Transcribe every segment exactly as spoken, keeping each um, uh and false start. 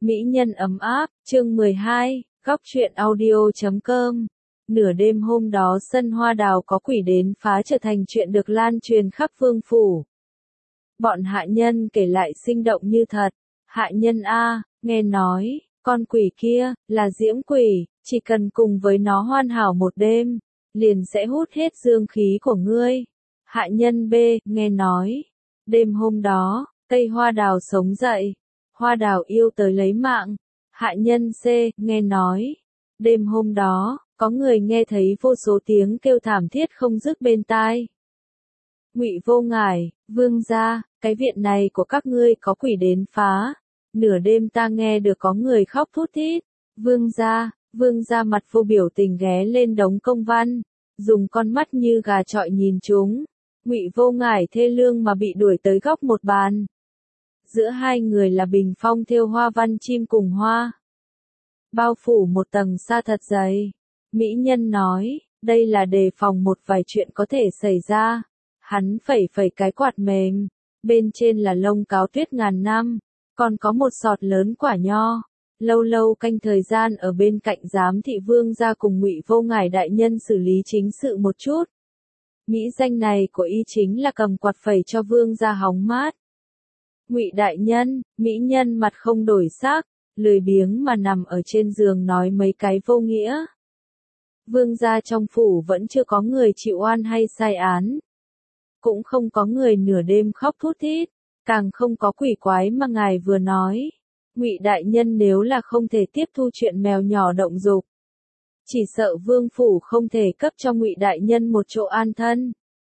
Mỹ nhân ấm áp, chương mười hai, góc truyện audio chấm com. Nửa đêm hôm đó sân hoa đào có quỷ đến phá trở thành chuyện được lan truyền khắp vương phủ. Bọn hạ nhân kể lại sinh động như thật. Hạ nhân A, nghe nói, con quỷ kia, là diễm quỷ, chỉ cần cùng với nó hoàn hảo một đêm, liền sẽ hút hết dương khí của ngươi. Hạ nhân B, nghe nói, đêm hôm đó, cây hoa đào sống dậy. Hoa đào yêu tới lấy mạng. Hạ nhân C, nghe nói, đêm hôm đó, có người nghe thấy vô số tiếng kêu thảm thiết không dứt bên tai. Ngụy Vô Ngải, vương gia, cái viện này của các ngươi có quỷ đến phá. Nửa đêm ta nghe được có người khóc thút thít. Vương gia, vương gia mặt vô biểu tình ghé lên đống công văn, dùng con mắt như gà chọi nhìn chúng. Ngụy Vô Ngải thê lương mà bị đuổi tới góc một bàn. Giữa hai người là bình phong thêu hoa văn chim cùng hoa. Bao phủ một tầng sa thật dày. Mỹ nhân nói, đây là đề phòng một vài chuyện có thể xảy ra. Hắn phẩy phẩy cái quạt mềm. Bên trên là lông cáo tuyết ngàn năm. Còn có một sọt lớn quả nho. Lâu lâu canh thời gian ở bên cạnh giám thị vương gia cùng Ngụy Vô Ngải đại nhân xử lý chính sự một chút. Mỹ danh này của y chính là cầm quạt phẩy cho vương gia hóng mát. Ngụy đại nhân, mỹ nhân mặt không đổi sắc, lười biếng mà nằm ở trên giường nói mấy cái vô nghĩa. Vương gia trong phủ vẫn chưa có người chịu oan hay sai án. Cũng không có người nửa đêm khóc thút thít, càng không có quỷ quái mà ngài vừa nói. Ngụy đại nhân nếu là không thể tiếp thu chuyện mèo nhỏ động dục, chỉ sợ vương phủ không thể cấp cho Ngụy đại nhân một chỗ an thân.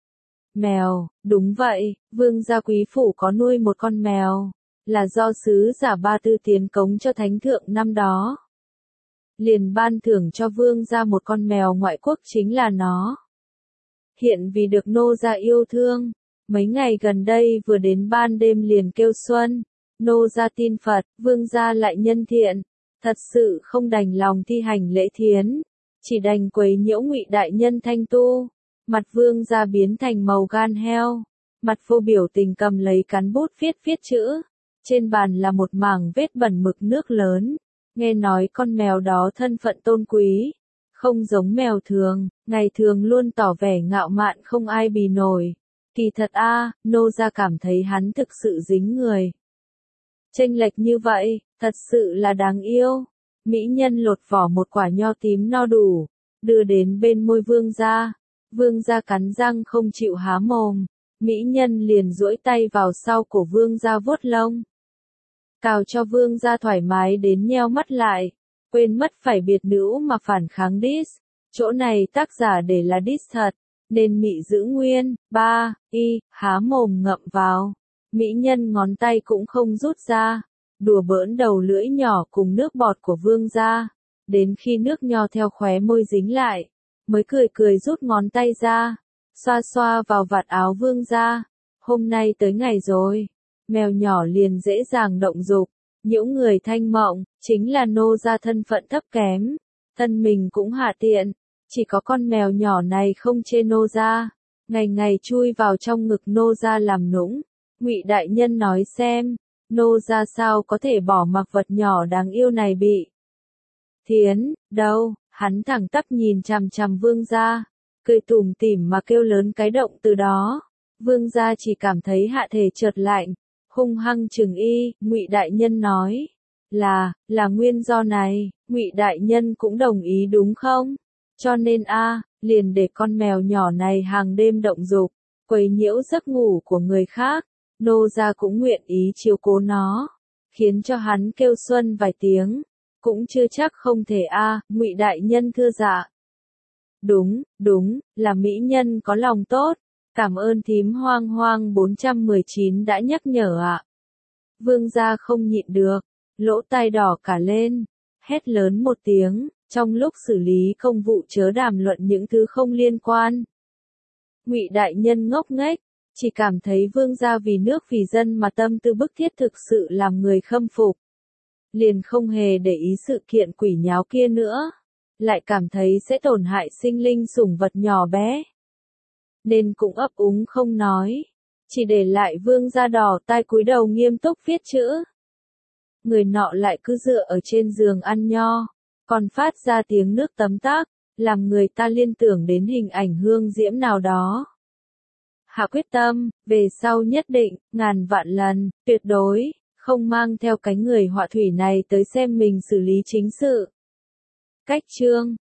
Mèo, đúng vậy, vương gia quý phủ có nuôi một con mèo, là do sứ giả Ba Tư tiến cống cho thánh thượng năm đó. Liền ban thưởng cho vương gia một con mèo ngoại quốc chính là nó. Hiện vì được nô gia yêu thương, mấy ngày gần đây vừa đến ban đêm liền kêu xuân, nô gia tin Phật, vương gia lại nhân thiện, thật sự không đành lòng thi hành lễ thiến, chỉ đành quấy nhiễu Ngụy đại nhân thanh tu. Mặt vương gia biến thành màu gan heo, mặt vô biểu tình cầm lấy cán bút viết viết chữ, trên bàn là một mảng vết bẩn mực nước lớn, nghe nói con mèo đó thân phận tôn quý, không giống mèo thường, ngày thường luôn tỏ vẻ ngạo mạn không ai bì nổi, kỳ thật a, à, nô gia cảm thấy hắn thực sự dính người. Chênh lệch như vậy, thật sự là đáng yêu. Mỹ nhân lột vỏ một quả nho tím no đủ, đưa đến bên môi vương gia. Vương gia cắn răng không chịu há mồm, mỹ nhân liền duỗi tay vào sau cổ vương gia vuốt lông. Cào cho vương gia thoải mái đến nheo mắt lại, quên mất phải biệt nữ mà phản kháng diss. Chỗ này tác giả để là diss thật, nên mị giữ nguyên, ba, y, há mồm ngậm vào. Mỹ nhân ngón tay cũng không rút ra, đùa bỡn đầu lưỡi nhỏ cùng nước bọt của vương gia, đến khi nước nho theo khóe môi dính lại. Mới cười cười rút ngón tay ra, xoa xoa vào vạt áo vương gia. Hôm nay tới ngày rồi, mèo nhỏ liền dễ dàng động dục, nhiễu người thanh mộng, chính là nô gia thân phận thấp kém, thân mình cũng hạ tiện, chỉ có con mèo nhỏ này không chê nô gia, ngày ngày chui vào trong ngực nô gia làm nũng. Ngụy đại nhân nói xem, nô gia sao có thể bỏ mặc vật nhỏ đáng yêu này bị thiến, đâu. Hắn thẳng tắp nhìn chằm chằm vương gia, cười tủm tỉm mà kêu lớn cái động từ đó. Vương gia chỉ cảm thấy hạ thể chợt lạnh, hung hăng chừng y. Ngụy đại nhân nói, là, là nguyên do này. Ngụy đại nhân cũng đồng ý đúng không? Cho nên a, liền để con mèo nhỏ này hàng đêm động dục, quấy nhiễu giấc ngủ của người khác. Nô gia cũng nguyện ý chiếu cố nó, khiến cho hắn kêu xuân vài tiếng. Cũng chưa chắc không thể a, à, Ngụy đại nhân thưa dạ. Đúng, đúng, là mỹ nhân có lòng tốt, cảm ơn thím hoang hoang bốn trăm mười chín đã nhắc nhở ạ. À. Vương gia không nhịn được, lỗ tai đỏ cả lên, hét lớn một tiếng, trong lúc xử lý công vụ chớ đàm luận những thứ không liên quan. Ngụy đại nhân ngốc nghếch, chỉ cảm thấy vương gia vì nước vì dân mà tâm tư bức thiết thực sự làm người khâm phục. Liền không hề để ý sự kiện quỷ nháo kia nữa, lại cảm thấy sẽ tổn hại sinh linh sủng vật nhỏ bé. Nên cũng ấp úng không nói, chỉ để lại vương gia đỏ tai cúi đầu nghiêm túc viết chữ. người nọ lại cứ dựa ở trên giường ăn nho, còn phát ra tiếng nước tấm tắc, làm người ta liên tưởng đến hình ảnh Hương Diễm nào đó. Hạ quyết tâm, về sau nhất định, ngàn vạn lần, tuyệt đối, không mang theo cái người họa thủy này tới xem mình xử lý chính sự. Cách chương